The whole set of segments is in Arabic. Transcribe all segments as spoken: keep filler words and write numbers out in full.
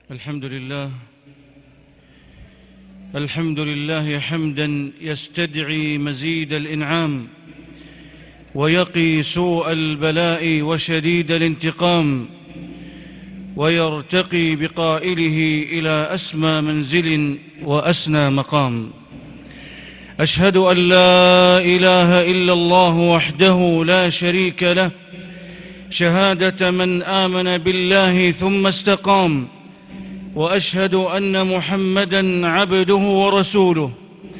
الحمد لله الحمد لله حمدا يستدعي مزيد الإنعام ويقي سوء البلاء وشديد الانتقام، ويرتقي بقائله إلى أسمى منزل وأسنى مقام. أشهد أن لا إله إلا الله وحده لا شريك له، شهادة من آمن بالله ثم استقام. وأشهد أن محمدًا عبده ورسوله،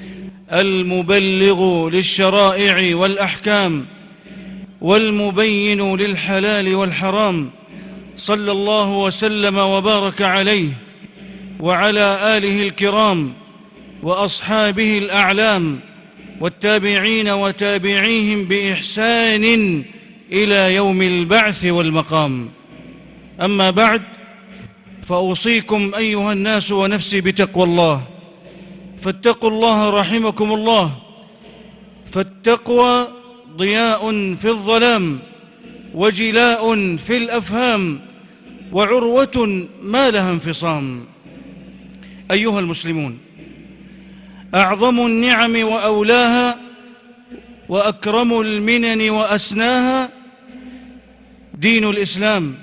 المبلغ للشرائع والأحكام، والمبين للحلال والحرام، صلى الله وسلم وبارك عليه وعلى آله الكرام وأصحابه الأعلام والتابعين وتابعيهم بإحسان إلى يوم البعث والمقام. أما بعد، فأوصيكم أيها الناس ونفسي بتقوى الله، فاتقوا الله رحمكم الله، فالتقوى ضياء في الظلام وجلاء في الأفهام وعروة ما لها انفصام. أيها المسلمون، أعظم النعم وأولاها وأكرم المنن وأسناها دين الإسلام،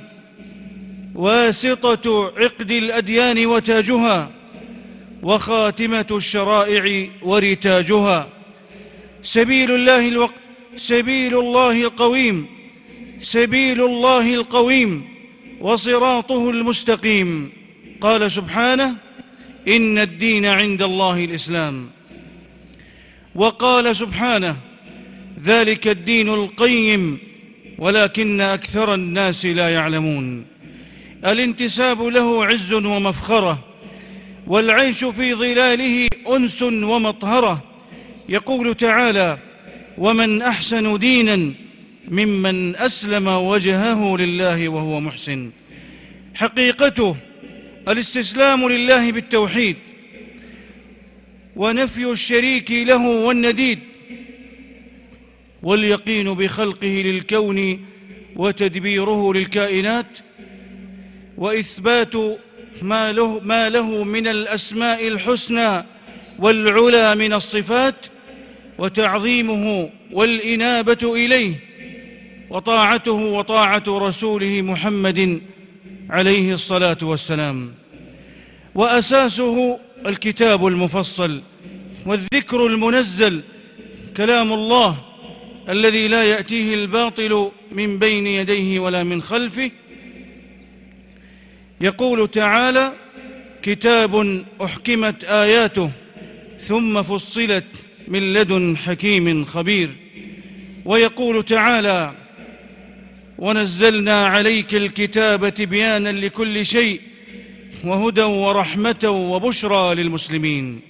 واسطة عقد الأديان وتاجها، وخاتمة الشرائع ورتاجها، سبيل الله الوق... سبيل الله القويم سبيل الله القويم وصراطه المستقيم. قال سبحانه: إن الدين عند الله الإسلام. وقال سبحانه: ذلك الدين القيم ولكن أكثر الناس لا يعلمون. الانتساب له عز ومفخرة، والعيش في ظلاله أنس ومطهرة. يقول تعالى: ومن أحسن دينا ممن أسلم وجهه لله وهو محسن. حقيقته الاستسلام لله بالتوحيد، ونفي الشريك له والنديد، واليقين بخلقه للكون وتدبيره للكائنات، وإثبات ما له, ما له من الأسماء الحسنى والعلى من الصفات، وتعظيمه والإنابة إليه، وطاعته وطاعة رسوله محمد عليه الصلاة والسلام. وأساسه الكتاب المفصل والذكر المنزل، كلام الله الذي لا يأتيه الباطل من بين يديه ولا من خلفه. يقول تعالى: كتاب أحكمت آياته ثم فصلت من لدن حكيم خبير. ويقول تعالى: ونزلنا عليك الكتاب تبيانا لكل شيء وهدى ورحمة وبشرى للمسلمين.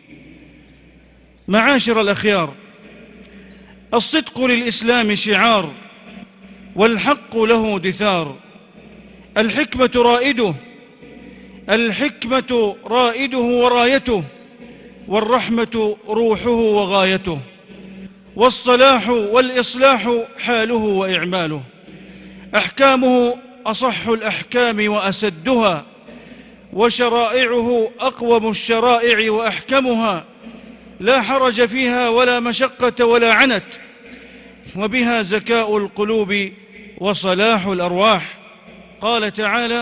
معاشر الأخيار، الصدق للإسلام شعار، والحق له دثار. الحكمة رائده الحكمة رائده ورايته، والرحمة روحه وغايته، والصلاح والإصلاح حاله وإعماله. أحكامه أصح الأحكام وأسدها، وشرائعه أقوم الشرائع وأحكمها، لا حرج فيها ولا مشقة ولا عنت، وبها زكاء القلوب وصلاح الأرواح. قال تعالى: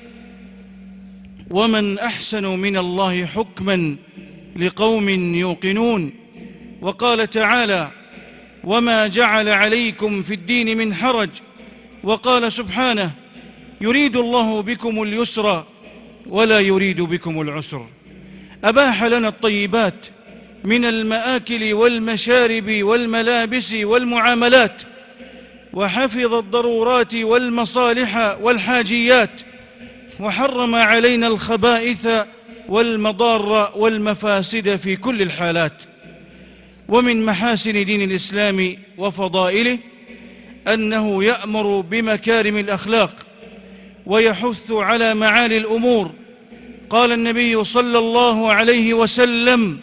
ومن أحسن من الله حكما لقوم يوقنون. وقال تعالى: وما جعل عليكم في الدين من حرج. وقال سبحانه: يريد الله بكم اليسر ولا يريد بكم العسر. أباح لنا الطيبات من المآكل والمشارب والملابس والمعاملات، وحفظ الضرورات والمصالح والحاجيات، وحرم علينا الخبائث والمضار والمفاسد في كل الحالات. ومن محاسن دين الإسلام وفضائله أنه يأمر بمكارم الأخلاق ويحث على معالي الأمور. قال النبي صلى الله عليه وسلم: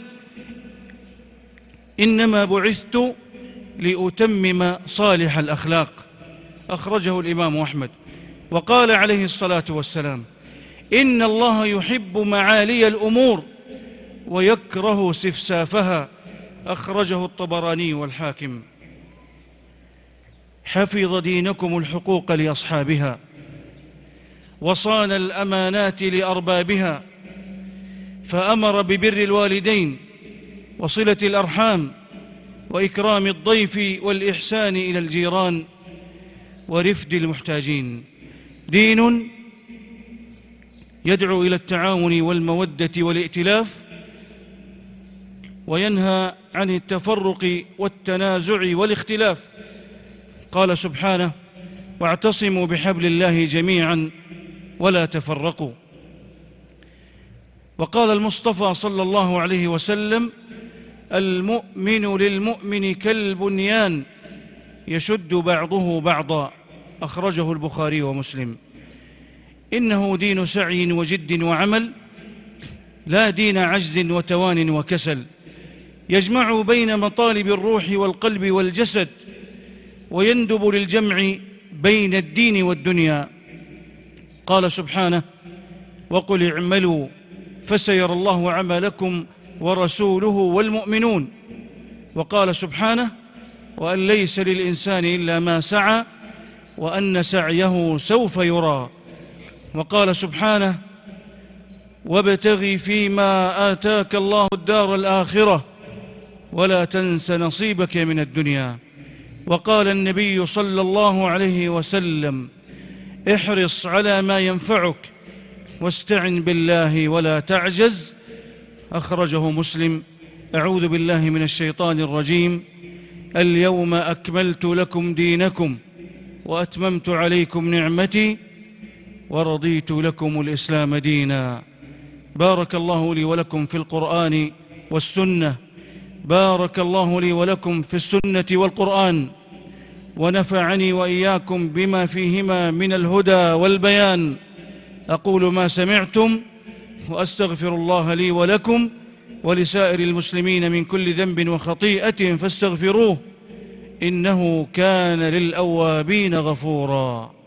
إنما بعثت لأتمم صالح الأخلاق. أخرجه الإمام أحمد. وقال عليه الصلاة والسلام: إن الله يحب معالي الأمور ويكره سفسافها. أخرجه الطبراني والحاكم. حفظ دينكم الحقوق لأصحابها، وصان الأمانات لأربابها، فأمر ببر الوالدين وصلة الأرحام وإكرام الضيف والإحسان إلى الجيران ورفد المحتاجين. دين يدعو إلى التعاون والمودة والائتلاف، وينهى عن التفرق والتنازع والاختلاف. قال سبحانه: واعتصموا بحبل الله جميعا ولا تفرقوا. وقال المصطفى صلى الله عليه وسلم: المؤمن للمؤمن كالبنيان يشد بعضه بعضا. أخرجه البخاري ومسلم. إنه دين سعي وجد وعمل، لا دين عجز وتوان وكسل، يجمع بين مطالب الروح والقلب والجسد، ويندب للجمع بين الدين والدنيا. قال سبحانه: وقل اعملوا فسيرى الله عملكم ورسوله والمؤمنون. وقال سبحانه: وأن ليس للإنسان إلا ما سعى وأن سعيه سوف يرى. وقال سبحانه: وابتغ فيما آتاك الله الدار الآخرة ولا تنس نصيبك من الدنيا. وقال النبي صلى الله عليه وسلم: احرص على ما ينفعك واستعن بالله ولا تعجز. أخرجه مسلم. أعوذ بالله من الشيطان الرجيم. اليوم أكملت لكم دينكم وأتممت عليكم نعمتي ورضيت لكم الإسلام دينا. بارك الله لي ولكم في القرآن والسنة، بارك الله لي ولكم في السنة والقرآن، ونفعني وإياكم بما فيهما من الهدى والبيان. أقول ما سمعتم وأستغفر الله لي ولكم ولسائر المسلمين من كل ذنب وخطيئة فاستغفروه، إنه كان للأوابين غفورا.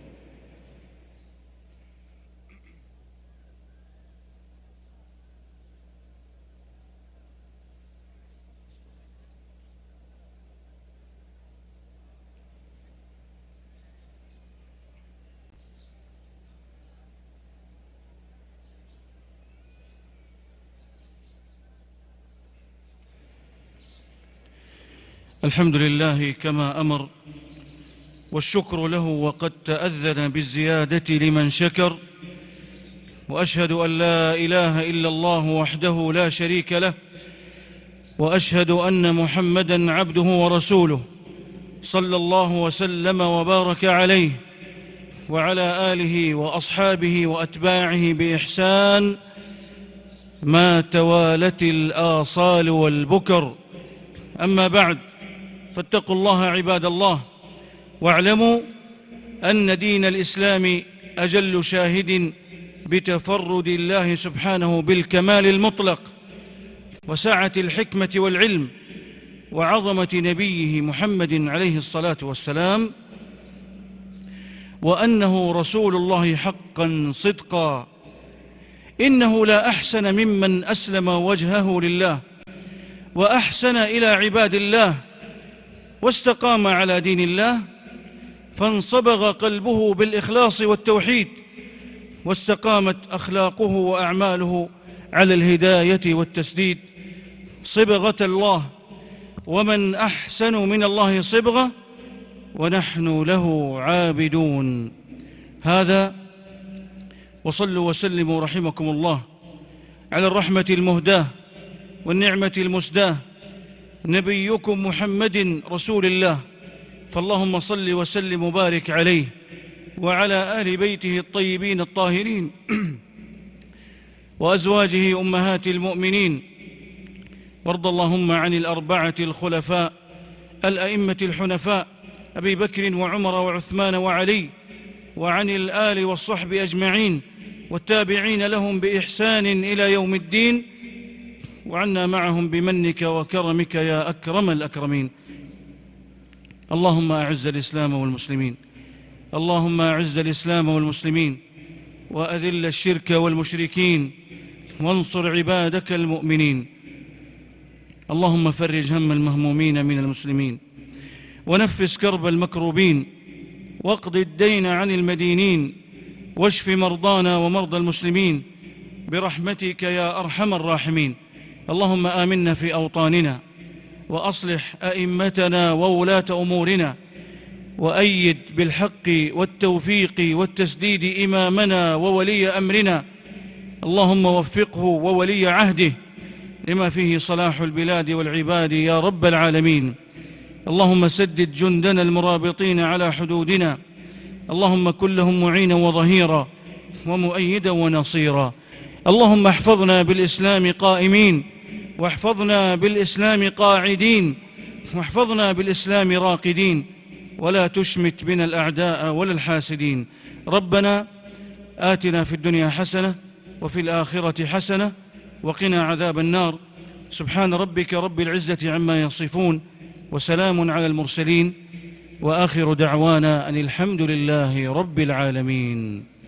الحمد لله كما أمر، والشكر له وقد تأذن بالزيادة لمن شكر. وأشهد أن لا إله إلا الله وحده لا شريك له، وأشهد أن محمدًا عبده ورسوله صلى الله وسلم وبارك عليه وعلى آله وأصحابه وأتباعه بإحسان ما توالت الآصال والبكر. أما بعد، فاتقوا الله عباد الله، واعلموا أن دين الإسلام أجل شاهد بتفرد الله سبحانه بالكمال المطلق وسعة الحكمة والعلم وعظمة نبيه محمد عليه الصلاة والسلام، وأنه رسول الله حقا صدقا. إنه لا أحسن ممن أسلم وجهه لله وأحسن إلى عباد الله واستقام على دين الله، فانصبغ قلبه بالإخلاص والتوحيد، واستقامت أخلاقه وأعماله على الهداية والتسديد صبغة الله. ومن أحسن من الله صبغة ونحن له عابدون. هذا، وصلوا وسلموا رحمكم الله على الرحمة المهداة والنعمة المسداة نبيكم محمد رسول الله، فاللهم صل وسلم وبارك عليه وعلى آل بيته الطيبين الطاهرين وأزواجه أمهات المؤمنين. وارض اللهم عن الأربعة الخلفاء الأئمة الحنفاء أبي بكر وعمر وعثمان وعلي، وعن الآل والصحب أجمعين والتابعين لهم بإحسان إلى يوم الدين، وعنا معهم بمنك وكرمك يا أكرم الأكرمين. اللهم أعز الإسلام والمسلمين، اللهم أعز الإسلام والمسلمين، وأذل الشرك والمشركين وانصر عبادك المؤمنين. اللهم فرج هم المهمومين من المسلمين، ونفس كرب المكروبين، واقض الدين عن المدينين، واشف مرضانا ومرضى المسلمين برحمتك يا أرحم الراحمين. اللهم آمنا في أوطاننا، وأصلح أئمتنا وولاة أمورنا، وأيد بالحق والتوفيق والتسديد إمامنا وولي أمرنا. اللهم وفقه وولي عهده لما فيه صلاح البلاد والعباد يا رب العالمين. اللهم سدد جندنا المرابطين على حدودنا، اللهم كن لهم معينا وظهيرا ومؤيدا ونصيرا. اللهم احفظنا بالإسلام قائمين، واحفظنا بالإسلام قاعدين، واحفظنا بالإسلام راقدين، ولا تشمت بنا الأعداء ولا الحاسدين. ربنا آتنا في الدنيا حسنة وفي الآخرة حسنة وقنا عذاب النار. سبحان ربك رب العزة عما يصفون، وسلام على المرسلين، وآخر دعوانا أن الحمد لله رب العالمين.